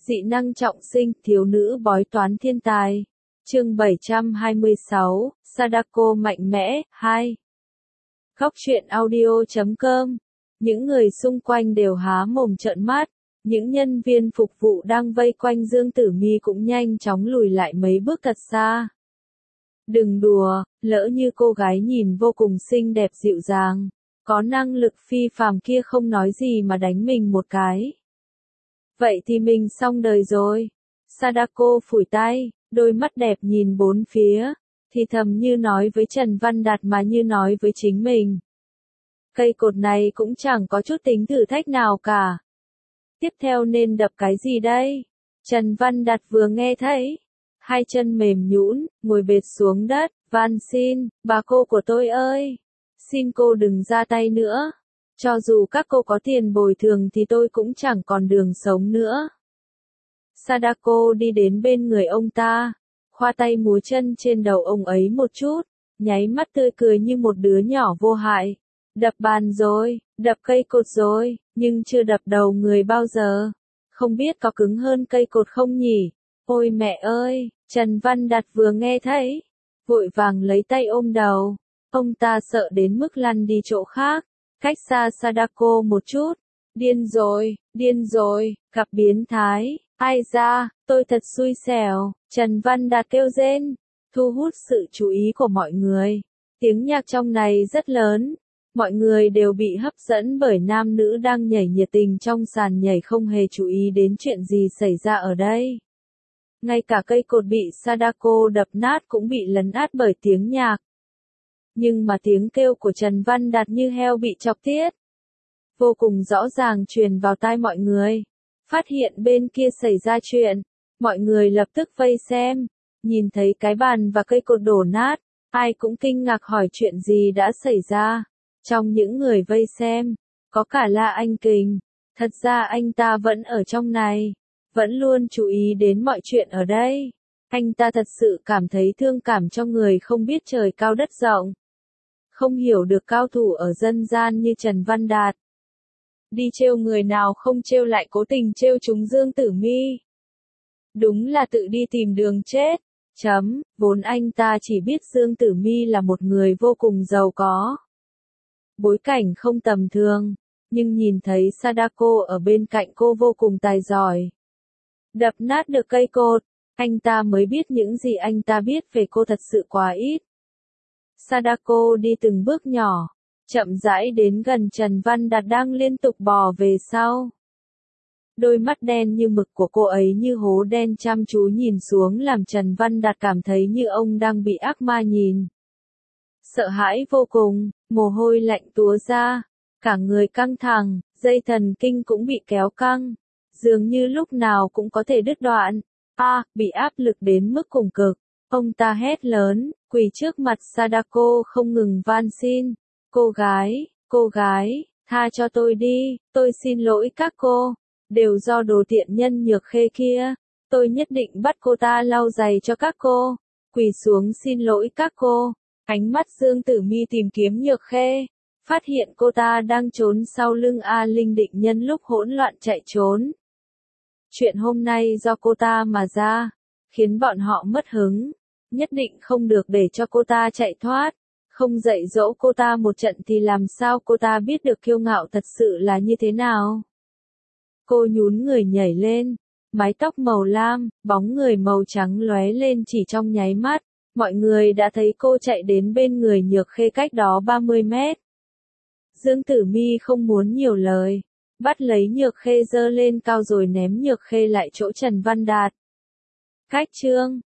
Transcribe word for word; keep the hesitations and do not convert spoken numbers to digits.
Dị năng trọng sinh, thiếu nữ bói toán thiên tài. Chương bảy trăm hai mươi sáu, Sadako mạnh mẽ, hai. Góc truyện audio chấm com. Những người xung quanh đều há mồm trợn mắt, những nhân viên phục vụ đang vây quanh Dương Tử Mi cũng nhanh chóng lùi lại mấy bước thật xa. Đừng đùa, lỡ như cô gái nhìn vô cùng xinh đẹp dịu dàng, có năng lực phi phàm kia không nói gì mà đánh mình một cái. Vậy thì mình xong đời rồi. Sadako phủi tay, đôi mắt đẹp nhìn bốn phía, thì thầm như nói với Trần Văn Đạt mà như nói với chính mình. Cây cột này cũng chẳng có chút tính thử thách nào cả. Tiếp theo nên đập cái gì đây? Trần Văn Đạt vừa nghe thấy, hai chân mềm nhũn, ngồi bệt xuống đất, van xin, bà cô của tôi ơi, xin cô đừng ra tay nữa. Cho dù các cô có tiền bồi thường thì tôi cũng chẳng còn đường sống nữa. Sadako đi đến bên người ông ta, khoa tay múa chân trên đầu ông ấy một chút, nháy mắt tươi cười như một đứa nhỏ vô hại. Đập bàn rồi, đập cây cột rồi, nhưng chưa đập đầu người bao giờ. Không biết có cứng hơn cây cột không nhỉ? Ôi mẹ ơi, Trần Văn Đạt vừa nghe thấy, vội vàng lấy tay ôm đầu. Ông ta sợ đến mức lăn đi chỗ khác, cách xa Sadako một chút. Điên rồi, điên rồi, gặp biến thái. Ai ra, tôi thật xui xẻo, Trần Văn Đạt kêu rên, thu hút sự chú ý của mọi người. Tiếng nhạc trong này rất lớn, mọi người đều bị hấp dẫn bởi nam nữ đang nhảy nhiệt tình trong sàn nhảy không hề chú ý đến chuyện gì xảy ra ở đây. Ngay cả cây cột bị Sadako đập nát cũng bị lấn át bởi tiếng nhạc. Nhưng mà tiếng kêu của Trần Văn Đạt như heo bị chọc tiết, vô cùng rõ ràng truyền vào tai mọi người. Phát hiện bên kia xảy ra chuyện, mọi người lập tức vây xem, nhìn thấy cái bàn và cây cột đổ nát, ai cũng kinh ngạc hỏi chuyện gì đã xảy ra. Trong những người vây xem, có cả La Anh Kình, thật ra anh ta vẫn ở trong này, vẫn luôn chú ý đến mọi chuyện ở đây. Anh ta thật sự cảm thấy thương cảm cho người không biết trời cao đất rộng, không hiểu được cao thủ ở dân gian như Trần Văn Đạt. Đi trêu người nào không trêu lại cố tình trêu chúng Dương Tử Mi. Đúng là tự đi tìm đường chết. Chấm, vốn anh ta chỉ biết Dương Tử Mi là một người vô cùng giàu có, bối cảnh không tầm thường, nhưng nhìn thấy Sadako ở bên cạnh cô vô cùng tài giỏi, đập nát được cây cột, anh ta mới biết những gì anh ta biết về cô thật sự quá ít. Sadako đi từng bước nhỏ, chậm rãi đến gần Trần Văn Đạt đang liên tục bò về sau. Đôi mắt đen như mực của cô ấy như hố đen chăm chú nhìn xuống làm Trần Văn Đạt cảm thấy như ông đang bị ác ma nhìn. Sợ hãi vô cùng, mồ hôi lạnh túa ra, cả người căng thẳng, dây thần kinh cũng bị kéo căng, dường như lúc nào cũng có thể đứt đoạn. A, à, bị áp lực đến mức cùng cực, ông ta hét lớn, quỳ trước mặt Sadako không ngừng van xin. Cô gái, cô gái, tha cho tôi đi, tôi xin lỗi các cô, đều do đồ tiện nhân Nhược Khê kia, tôi nhất định bắt cô ta lau giày cho các cô, quỳ xuống xin lỗi các cô. Ánh mắt Dương Tử Mi tìm kiếm Nhược Khê, phát hiện cô ta đang trốn sau lưng A Linh Định nhân lúc hỗn loạn chạy trốn. Chuyện hôm nay do cô ta mà ra, khiến bọn họ mất hứng, nhất định không được để cho cô ta chạy thoát. Không dạy dỗ cô ta một trận thì làm sao cô ta biết được kiêu ngạo thật sự là như thế nào. Cô nhún người nhảy lên, mái tóc màu lam, bóng người màu trắng lóe lên chỉ trong nháy mắt, mọi người đã thấy cô chạy đến bên người Nhược Khê cách đó ba mươi mét. Dương Tử Mi không muốn nhiều lời, bắt lấy Nhược Khê giơ lên cao rồi ném Nhược Khê lại chỗ Trần Văn Đạt. Cách chương